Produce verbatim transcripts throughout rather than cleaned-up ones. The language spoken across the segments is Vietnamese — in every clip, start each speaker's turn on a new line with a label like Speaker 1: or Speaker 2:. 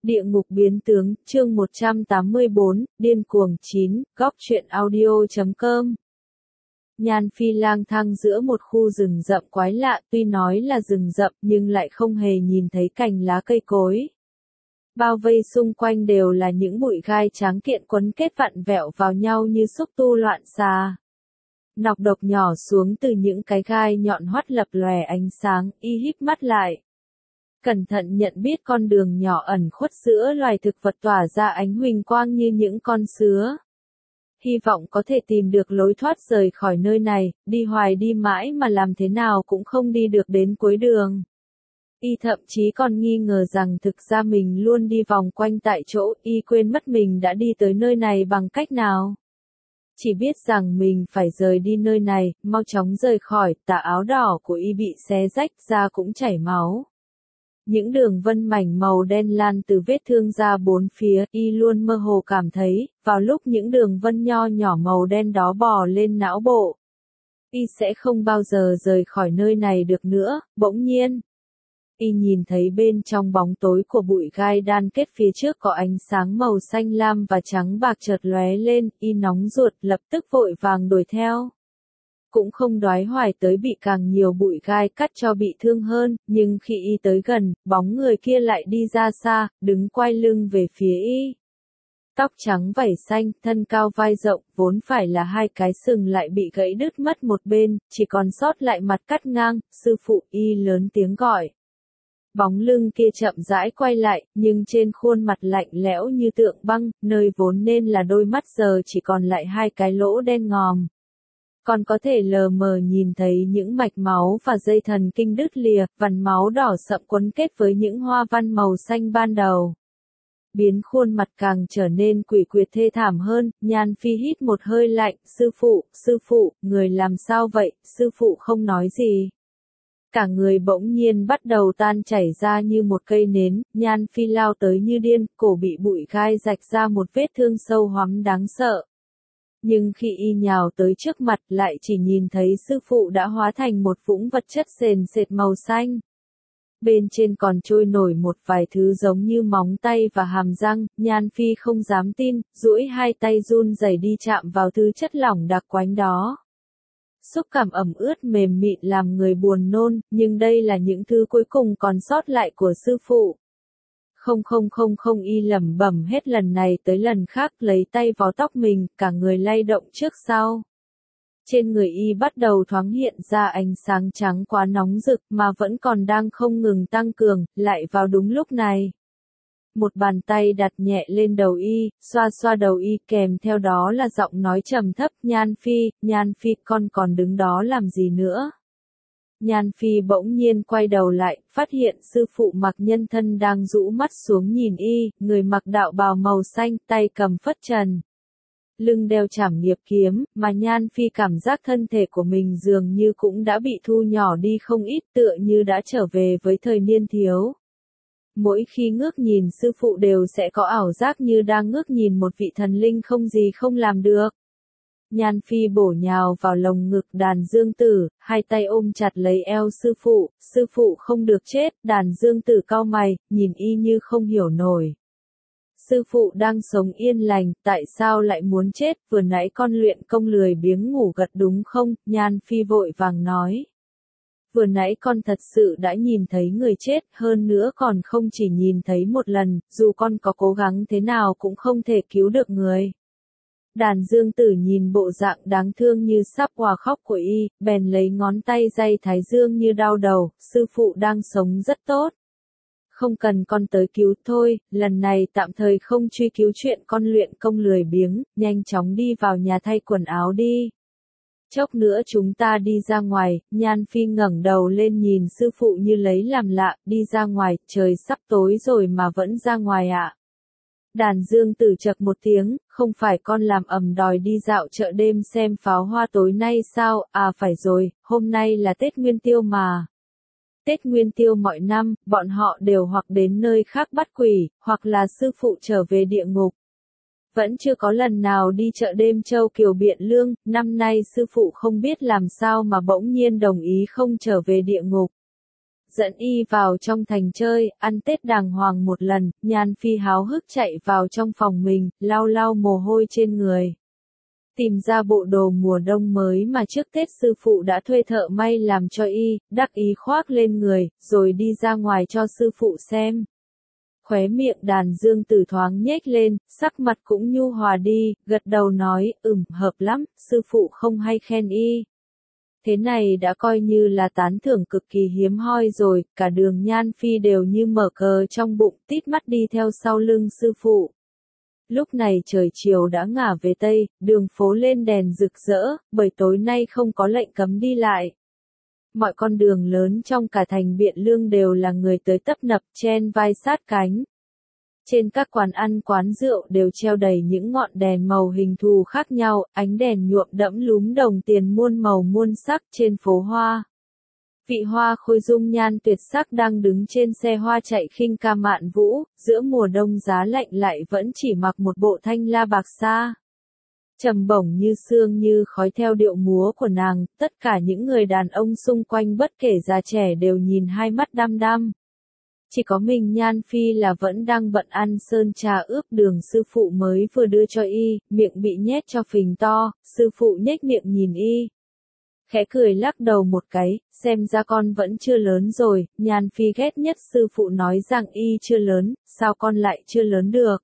Speaker 1: Địa ngục biến tướng, chương một trăm tám mươi bốn, điên cuồng chín, góc truyện audio chấm com. Nhan Phi lang thang giữa một khu rừng rậm quái lạ, tuy nói là rừng rậm nhưng lại không hề nhìn thấy cành lá cây cối. Bao vây xung quanh đều là những bụi gai tráng kiện quấn kết vặn vẹo vào nhau như xúc tu loạn xà. Nọc độc nhỏ xuống từ những cái gai nhọn hoắt lập lòe ánh sáng, y híp mắt lại. Cẩn thận nhận biết con đường nhỏ ẩn khuất giữa loài thực vật tỏa ra ánh huỳnh quang như những con sứa. Hy vọng có thể tìm được lối thoát rời khỏi nơi này, đi hoài đi mãi mà làm thế nào cũng không đi được đến cuối đường. Y thậm chí còn nghi ngờ rằng thực ra mình luôn đi vòng quanh tại chỗ, y quên mất mình đã đi tới nơi này bằng cách nào. Chỉ biết rằng mình phải rời đi nơi này, mau chóng rời khỏi, tà áo đỏ của y bị xé rách ra cũng chảy máu. Những đường vân mảnh màu đen lan từ vết thương ra bốn phía, y luôn mơ hồ cảm thấy, vào lúc những đường vân nho nhỏ màu đen đó bò lên não bộ, y sẽ không bao giờ rời khỏi nơi này được nữa. Bỗng nhiên, y nhìn thấy bên trong bóng tối của bụi gai đan kết phía trước có ánh sáng màu xanh lam và trắng bạc chợt lóe lên, y nóng ruột lập tức vội vàng đuổi theo. Cũng không đoái hoài tới bị càng nhiều bụi gai cắt cho bị thương hơn, nhưng khi y tới gần, bóng người kia lại đi ra xa, đứng quay lưng về phía y. Tóc trắng vảy xanh, thân cao vai rộng, vốn phải là hai cái sừng lại bị gãy đứt mất một bên, chỉ còn sót lại mặt cắt ngang. Sư phụ, y lớn tiếng gọi. Bóng lưng kia chậm rãi quay lại, nhưng trên khuôn mặt lạnh lẽo như tượng băng, nơi vốn nên là đôi mắt giờ chỉ còn lại hai cái lỗ đen ngòm. Còn có thể lờ mờ nhìn thấy những mạch máu và dây thần kinh đứt lìa, vằn máu đỏ sậm quấn kết với những hoa văn màu xanh ban đầu. Biến khuôn mặt càng trở nên quỷ quyệt thê thảm hơn, Nhan Phi hít một hơi lạnh, sư phụ, sư phụ, người làm sao vậy, sư phụ không nói gì. Cả người bỗng nhiên bắt đầu tan chảy ra như một cây nến, Nhan Phi lao tới như điên, cổ bị bụi gai rạch ra một vết thương sâu hoắm đáng sợ. Nhưng khi y nhào tới trước mặt lại chỉ nhìn thấy sư phụ đã hóa thành một vũng vật chất sền sệt màu xanh. Bên trên còn trôi nổi một vài thứ giống như móng tay và hàm răng, Nhan Phi không dám tin, duỗi hai tay run rẩy đi chạm vào thứ chất lỏng đặc quánh đó. Xúc cảm ẩm ướt mềm mịn làm người buồn nôn, nhưng đây là những thứ cuối cùng còn sót lại của sư phụ. Không không không không y lẩm bẩm hết lần này tới lần khác lấy tay vò tóc mình, cả người lay động trước sau. Trên người y bắt đầu thoáng hiện ra ánh sáng trắng quá nóng rực mà vẫn còn đang không ngừng tăng cường, lại vào đúng lúc này. Một bàn tay đặt nhẹ lên đầu y, xoa xoa đầu y kèm theo đó là giọng nói trầm thấp, Nhan Phi, Nhan Phi con còn đứng đó làm gì nữa. Nhan Phi bỗng nhiên quay đầu lại, phát hiện sư phụ mặc nhân thân đang rũ mắt xuống nhìn y, người mặc đạo bào màu xanh, tay cầm phất trần. Lưng đeo trảm nghiệp kiếm, mà Nhan Phi cảm giác thân thể của mình dường như cũng đã bị thu nhỏ đi không ít, tựa như đã trở về với thời niên thiếu. Mỗi khi ngước nhìn sư phụ đều sẽ có ảo giác như đang ngước nhìn một vị thần linh không gì không làm được. Nhan Phi bổ nhào vào lồng ngực Đàn Dương Tử, hai tay ôm chặt lấy eo sư phụ, sư phụ không được chết. Đàn Dương Tử cau mày, nhìn y như không hiểu nổi. Sư phụ đang sống yên lành, tại sao lại muốn chết, vừa nãy con luyện công lười biếng ngủ gật đúng không, Nhan Phi vội vàng nói. Vừa nãy con thật sự đã nhìn thấy người chết, hơn nữa còn không chỉ nhìn thấy một lần, dù con có cố gắng thế nào cũng không thể cứu được người. Đàn Dương Tử nhìn bộ dạng đáng thương như sắp òa khóc của y, bèn lấy ngón tay day thái dương như đau đầu, sư phụ đang sống rất tốt. Không cần con tới cứu thôi, lần này tạm thời không truy cứu chuyện con luyện công lười biếng, nhanh chóng đi vào nhà thay quần áo đi. Chốc nữa chúng ta đi ra ngoài. Nhan Phi ngẩng đầu lên nhìn sư phụ như lấy làm lạ, đi ra ngoài, trời sắp tối rồi mà vẫn ra ngoài ạ. À? Đàn Dương Tử chậc một tiếng, không phải con làm ầm đòi đi dạo chợ đêm xem pháo hoa tối nay sao, à phải rồi, hôm nay là Tết Nguyên Tiêu mà. Tết Nguyên Tiêu mọi năm, bọn họ đều hoặc đến nơi khác bắt quỷ, hoặc là sư phụ trở về địa ngục. Vẫn chưa có lần nào đi chợ đêm Châu Kiều Biện Lương, năm nay sư phụ không biết làm sao mà bỗng nhiên đồng ý không trở về địa ngục. dẫn y vào trong thành chơi, ăn Tết đàng hoàng một lần, Nhan Phi háo hức chạy vào trong phòng mình, lau lau mồ hôi trên người. Tìm ra bộ đồ mùa đông mới mà trước Tết sư phụ đã thuê thợ may làm cho y, đắc ý khoác lên người, rồi đi ra ngoài cho sư phụ xem. Khóe miệng Đàn Dương Tử thoáng nhếch lên, sắc mặt cũng nhu hòa đi, gật đầu nói, ừm, hợp lắm, sư phụ không hay khen y. Thế này đã coi như là tán thưởng cực kỳ hiếm hoi rồi, cả đường Nhan Phi đều như mở cờ trong bụng, tít mắt đi theo sau lưng sư phụ. Lúc này trời chiều đã ngả về Tây, đường phố lên đèn rực rỡ, bởi tối nay không có lệnh cấm đi lại. Mọi con đường lớn trong cả thành Biện Lương đều là người tới tấp nập, chen vai sát cánh. Trên các quán ăn quán rượu đều treo đầy những ngọn đèn màu hình thù khác nhau, ánh đèn nhuộm đẫm lúm đồng tiền muôn màu muôn sắc trên phố hoa. Vị hoa khôi dung nhan tuyệt sắc đang đứng trên xe hoa chạy khinh ca mạn vũ, giữa mùa đông giá lạnh lại vẫn chỉ mặc một bộ thanh la bạc sa. Trầm bổng như sương như khói theo điệu múa của nàng, tất cả những người đàn ông xung quanh bất kể già trẻ đều nhìn hai mắt đăm đăm. Chỉ có mình Nhan Phi là vẫn đang bận ăn sơn trà ướp đường sư phụ mới vừa đưa cho y, miệng bị nhét cho phình to, sư phụ nhếch miệng nhìn y. Khẽ cười lắc đầu một cái, xem ra con vẫn chưa lớn rồi, Nhan Phi ghét nhất sư phụ nói rằng y chưa lớn, sao con lại chưa lớn được.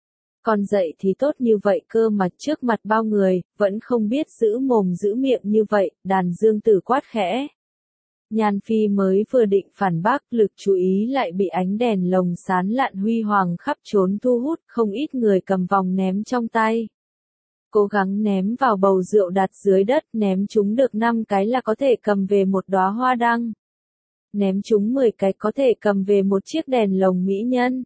Speaker 1: Con dậy thì tốt như vậy cơ mà trước mặt bao người, vẫn không biết giữ mồm giữ miệng như vậy, Đàn Dương Tử quát khẽ. Nhan Phi mới vừa định phản bác, lực chú ý lại bị ánh đèn lồng sán lạn huy hoàng khắp trốn thu hút, không ít người cầm vòng ném trong tay. Cố gắng ném vào bầu rượu đặt dưới đất, ném chúng được năm cái là có thể cầm về một đóa hoa đăng. Ném chúng mười cái có thể cầm về một chiếc đèn lồng mỹ nhân.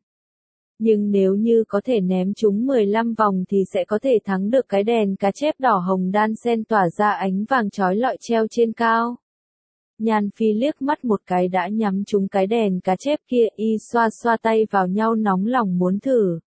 Speaker 1: Nhưng nếu như có thể ném chúng mười lăm vòng thì sẽ có thể thắng được cái đèn cá chép đỏ hồng đan sen tỏa ra ánh vàng chói lọi treo trên cao. Nhan Phi liếc mắt một cái đã nhắm trúng cái đèn cá chép kia, y xoa xoa tay vào nhau nóng lòng muốn thử.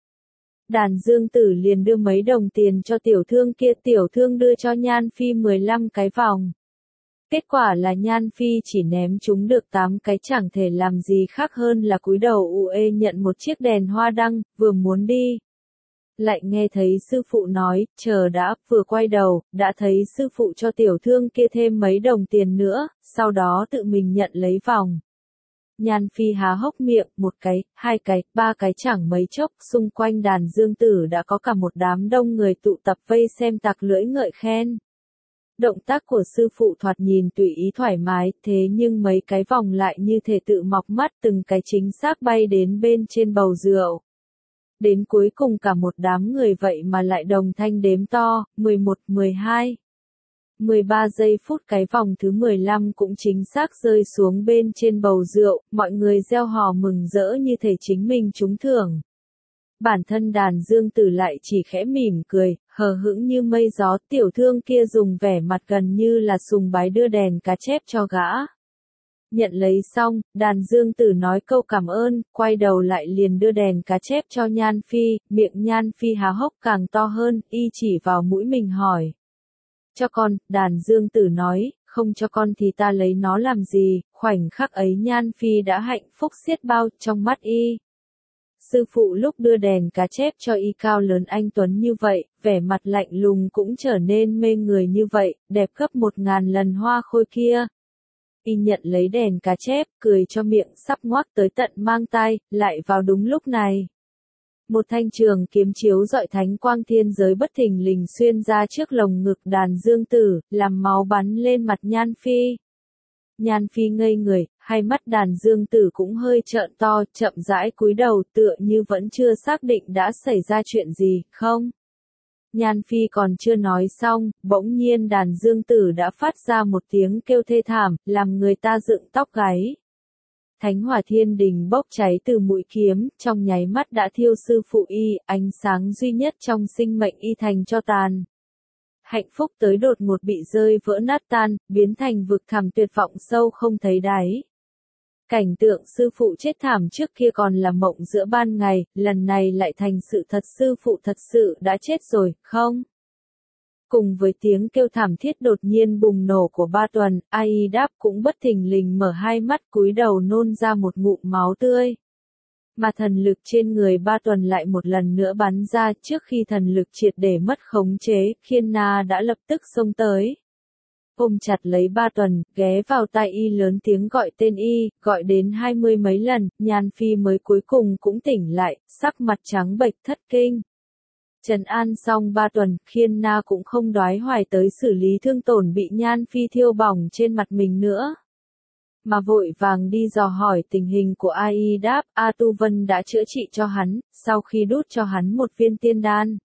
Speaker 1: Đàn Dương Tử liền đưa mấy đồng tiền cho tiểu thương kia, tiểu thương đưa cho Nhan Phi mười lăm cái vòng. Kết quả là Nhan Phi chỉ ném chúng được tám cái, chẳng thể làm gì khác hơn là cúi đầu u ê nhận một chiếc đèn hoa đăng, vừa muốn đi. Lại nghe thấy sư phụ nói, chờ đã, vừa quay đầu, đã thấy sư phụ cho tiểu thương kia thêm mấy đồng tiền nữa, sau đó tự mình nhận lấy vòng. Nhan Phi há hốc miệng, một cái, hai cái, ba cái chẳng mấy chốc, xung quanh Đàn Dương Tử đã có cả một đám đông người tụ tập vây xem tặc lưỡi ngợi khen. Động tác của sư phụ thoạt nhìn tùy ý thoải mái, thế nhưng mấy cái vòng lại như thể tự mọc mắt, từng cái chính xác bay đến bên trên bầu rượu. Đến cuối cùng cả một đám người vậy mà lại đồng thanh đếm to, mười một, mười hai. mười ba giây phút cái vòng thứ mười lăm cũng chính xác rơi xuống bên trên bầu rượu, mọi người reo hò mừng rỡ như thể chính mình trúng thưởng. Bản thân Đàn Dương Tử lại chỉ khẽ mỉm cười, hờ hững như mây gió, tiểu thương kia dùng vẻ mặt gần như là sùng bái đưa đèn cá chép cho gã. Nhận lấy xong, Đàn Dương Tử nói câu cảm ơn, quay đầu lại liền đưa đèn cá chép cho Nhan Phi, miệng Nhan Phi há hốc càng to hơn, y chỉ vào mũi mình hỏi. Cho con, Đàn Dương Tử nói, không cho con thì ta lấy nó làm gì, khoảnh khắc ấy Nhan Phi đã hạnh phúc xiết bao trong mắt y. Sư phụ lúc đưa đèn cá chép cho y cao lớn anh tuấn như vậy, vẻ mặt lạnh lùng cũng trở nên mê người như vậy, đẹp gấp một ngàn lần hoa khôi kia. Y nhận lấy đèn cá chép, cười cho miệng sắp ngoác tới tận mang tai, lại vào đúng lúc này. Một thanh trường kiếm chiếu rọi thánh quang thiên giới bất thình lình xuyên ra trước lồng ngực Đàn Dương Tử, làm máu bắn lên mặt Nhan Phi. Nhan Phi ngây người, hai mắt Đàn Dương Tử cũng hơi trợn to, chậm rãi cúi đầu tựa như vẫn chưa xác định đã xảy ra chuyện gì, không? Nhan Phi còn chưa nói xong, bỗng nhiên Đàn Dương Tử đã phát ra một tiếng kêu thê thảm, làm người ta dựng tóc gáy. Thánh hỏa thiên đình bốc cháy từ mũi kiếm, trong nháy mắt đã thiêu sư phụ y, ánh sáng duy nhất trong sinh mệnh y thành cho tàn. Hạnh phúc tới đột ngột bị rơi vỡ nát tan, biến thành vực thẳm tuyệt vọng sâu không thấy đáy. Cảnh tượng sư phụ chết thảm trước kia còn là mộng giữa ban ngày, lần này lại thành sự thật, sư phụ thật sự đã chết rồi, không? Cùng với tiếng kêu thảm thiết đột nhiên bùng nổ của Ba Tuần, Ai Đáp cũng bất thình lình mở hai mắt cúi đầu nôn ra một ngụm máu tươi. Mà thần lực trên người Ba Tuần lại một lần nữa bắn ra. Trước khi thần lực triệt để mất khống chế, Khiên Na đã lập tức xông tới. Ôm chặt lấy Ba Tuần, ghé vào tai y lớn tiếng gọi tên y, gọi đến hai mươi mấy lần, Nhan Phi mới cuối cùng cũng tỉnh lại, sắc mặt trắng bệch thất kinh. Trấn an xong Ba Tuần, Khiên Na cũng không đoái hoài tới xử lý thương tổn bị Nhan Phi thiêu bỏng trên mặt mình nữa, mà vội vàng đi dò hỏi tình hình của Ai Đáp. A Tu Vân đã chữa trị cho hắn, sau khi đút cho hắn một viên tiên đan.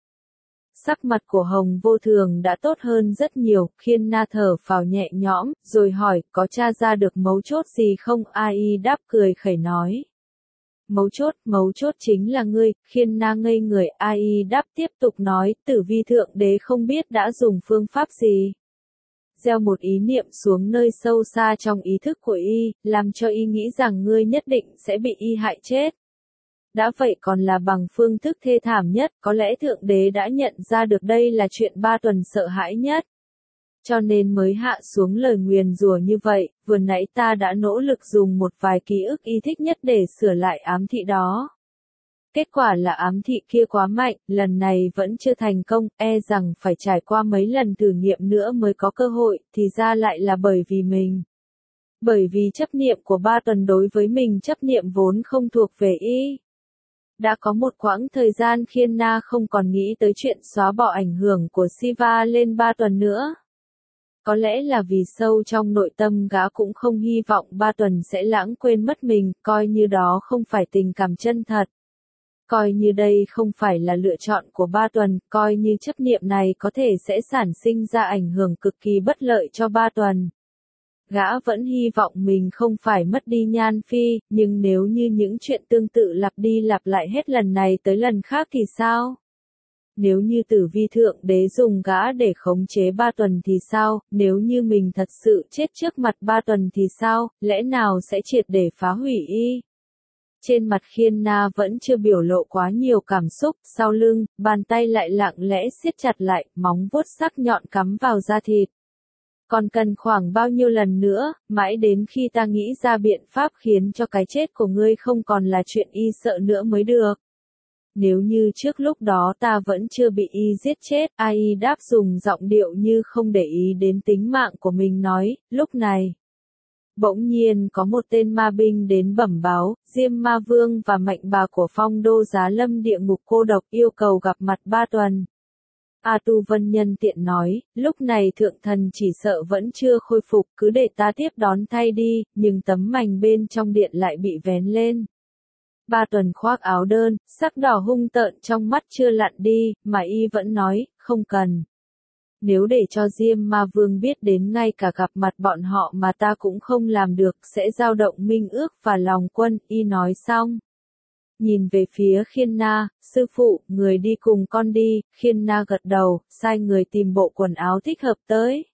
Speaker 1: Sắc mặt của Hồng Vô Thường đã tốt hơn rất nhiều, Khiên Na thở phào nhẹ nhõm, rồi hỏi, có tra ra được mấu chốt gì không? Ai Đáp cười khẩy nói. Mấu chốt, mấu chốt chính là ngươi. Khiên Na ngây người. Ai Đáp tiếp tục nói, Tử Vi Thượng Đế không biết đã dùng phương pháp gì. Gieo một ý niệm xuống nơi sâu xa trong ý thức của y, làm cho y nghĩ rằng ngươi nhất định sẽ bị y hại chết. Đã vậy còn là bằng phương thức thê thảm nhất, có lẽ Thượng Đế đã nhận ra được đây là chuyện Ba Tuần sợ hãi nhất. Cho nên mới hạ xuống lời nguyền rủa như vậy. Vừa nãy ta đã nỗ lực dùng một vài ký ức y thích nhất để sửa lại ám thị đó. Kết quả là ám thị kia quá mạnh, lần này vẫn chưa thành công, e rằng phải trải qua mấy lần thử nghiệm nữa mới có cơ hội, thì ra lại là bởi vì mình. Bởi vì chấp niệm của Ba Tuần đối với mình, chấp niệm vốn không thuộc về y. Đã có một quãng thời gian Khiên Na không còn nghĩ tới chuyện xóa bỏ ảnh hưởng của Siva lên Ba Tuần nữa. Có lẽ là vì sâu trong nội tâm gã cũng không hy vọng Ba Tuần sẽ lãng quên mất mình, coi như đó không phải tình cảm chân thật. Coi như đây không phải là lựa chọn của Ba Tuần, coi như chấp niệm này có thể sẽ sản sinh ra ảnh hưởng cực kỳ bất lợi cho Ba Tuần. Gã vẫn hy vọng mình không phải mất đi Nhan Phi, nhưng nếu như những chuyện tương tự lặp đi lặp lại hết lần này tới lần khác thì sao? Nếu như Tử Vi Thượng Đế dùng gã để khống chế Ba Tuần thì sao? Nếu như mình thật sự chết trước mặt Ba Tuần thì sao? Lẽ nào sẽ triệt để phá hủy y? Trên mặt Khiên Na vẫn chưa biểu lộ quá nhiều cảm xúc, sau lưng, bàn tay lại lặng lẽ siết chặt lại, móng vuốt sắc nhọn cắm vào da thịt. Còn cần khoảng bao nhiêu lần nữa, mãi đến khi ta nghĩ ra biện pháp khiến cho cái chết của ngươi không còn là chuyện y sợ nữa mới được. Nếu như trước lúc đó ta vẫn chưa bị y giết chết, Ai Đáp dùng giọng điệu như không để ý đến tính mạng của mình nói, lúc này. Bỗng nhiên có một tên ma binh đến bẩm báo, Diêm Ma Vương và mệnh bà của Phong Đô Giá Lâm địa ngục cô độc yêu cầu gặp mặt Ba Tuần. A Tu Vân nhân tiện nói, lúc này thượng thần chỉ sợ vẫn chưa khôi phục, cứ để ta tiếp đón thay đi, nhưng tấm mành bên trong điện lại bị vén lên. Ba Tuần khoác áo đơn, sắc đỏ hung tợn trong mắt chưa lặn đi, mà y vẫn nói, không cần. Nếu để cho Diêm Ma Vương biết đến ngay cả gặp mặt bọn họ mà ta cũng không làm được, sẽ dao động minh ước và lòng quân, y nói xong. Nhìn về phía Khiên Na, sư phụ, người đi cùng con đi. Khiên Na gật đầu, sai người tìm bộ quần áo thích hợp tới.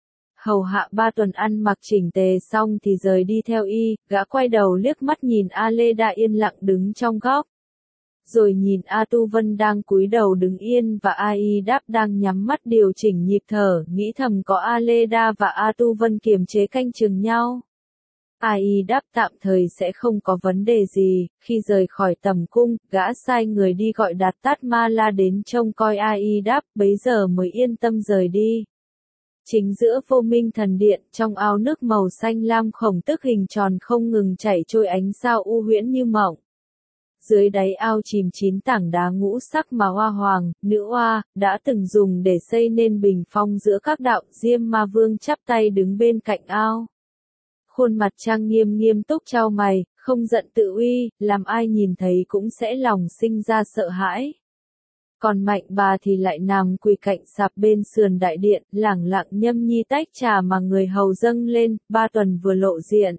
Speaker 1: Hầu hạ Ba Tuần ăn mặc chỉnh tề xong thì rời đi theo y, gã quay đầu liếc mắt nhìn A Lê Đa yên lặng đứng trong góc. Rồi nhìn A Tu Vân đang cúi đầu đứng yên và Ai Đáp đang nhắm mắt điều chỉnh nhịp thở, nghĩ thầm có A Lê Đa và A Tu Vân kiềm chế canh chừng nhau. Ai Đáp tạm thời sẽ không có vấn đề gì. Khi rời khỏi tầm cung, gã sai người đi gọi Đạt Tát Ma La đến trông coi Ai Đáp, bấy giờ mới yên tâm rời đi. Chính giữa Vô Minh Thần Điện, trong ao nước màu xanh lam khổng tức hình tròn không ngừng chảy trôi ánh sao u huyễn như mộng. Dưới đáy ao chìm chín tảng đá ngũ sắc mà Hoa Hoàng, Nữ Oa, đã từng dùng để xây nên bình phong giữa các đạo. Diêm Ma Vương chắp tay đứng bên cạnh ao. Khuôn mặt trang nghiêm nghiêm túc chau mày, không giận tự uy, làm ai nhìn thấy cũng sẽ lòng sinh ra sợ hãi. Còn Mạnh Bà thì lại nằm quỳ cạnh sạp bên sườn đại điện, lẳng lặng nhâm nhi tách trà mà người hầu dâng lên. Ba Tuần vừa lộ diện.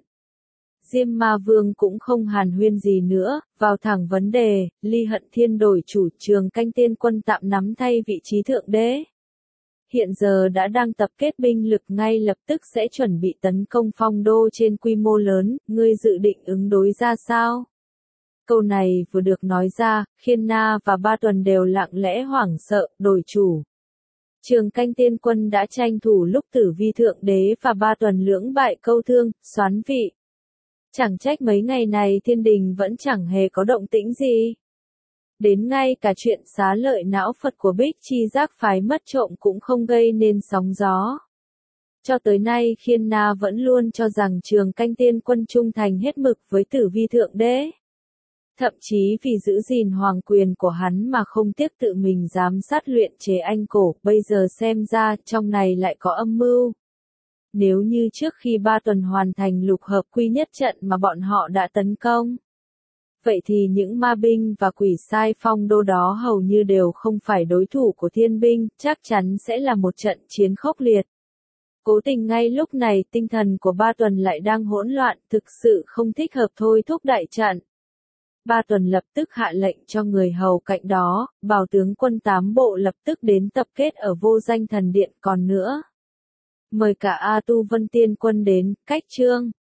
Speaker 1: Diêm Ma Vương cũng không hàn huyên gì nữa, vào thẳng vấn đề. Ly Hận Thiên đổi chủ, Trường Canh Tiên Quân tạm nắm thay vị trí thượng đế. Hiện giờ đã đang tập kết binh lực, ngay lập tức sẽ chuẩn bị tấn công Phong Đô trên quy mô lớn, ngươi dự định ứng đối ra sao? Câu này vừa được nói ra, Khiên Na và Ba Tuần đều lặng lẽ hoảng sợ. Đổi chủ. Trường Canh Tiên Quân đã tranh thủ lúc Tử Vi Thượng Đế và Ba Tuần lưỡng bại câu thương, soán vị. Chẳng trách mấy ngày này thiên đình vẫn chẳng hề có động tĩnh gì. Đến ngay cả chuyện xá lợi não Phật của Bích Chi Giác phái mất trộm cũng không gây nên sóng gió. Cho tới nay Khiên Na vẫn luôn cho rằng Trường Canh Tiên Quân trung thành hết mực với Tử Vi Thượng Đế. Thậm chí vì giữ gìn hoàng quyền của hắn mà không tiếc tự mình giám sát luyện chế anh cổ, bây giờ xem ra trong này lại có âm mưu. Nếu như trước khi Ba Tuần hoàn thành lục hợp quy nhất trận mà bọn họ đã tấn công, vậy thì những ma binh và quỷ sai phong đô đó hầu như đều không phải đối thủ của thiên binh, chắc chắn sẽ là một trận chiến khốc liệt. Cố tình ngay lúc này tinh thần của Ba Tuần lại đang hỗn loạn, thực sự không thích hợp thôi thúc đại trận. Ba Tuần lập tức hạ lệnh cho người hầu cạnh đó, bảo tướng quân tám bộ lập tức đến tập kết ở Vô Danh Thần Điện, còn nữa. Mời cả A Tu Vân Tiên Quân đến, cách trương.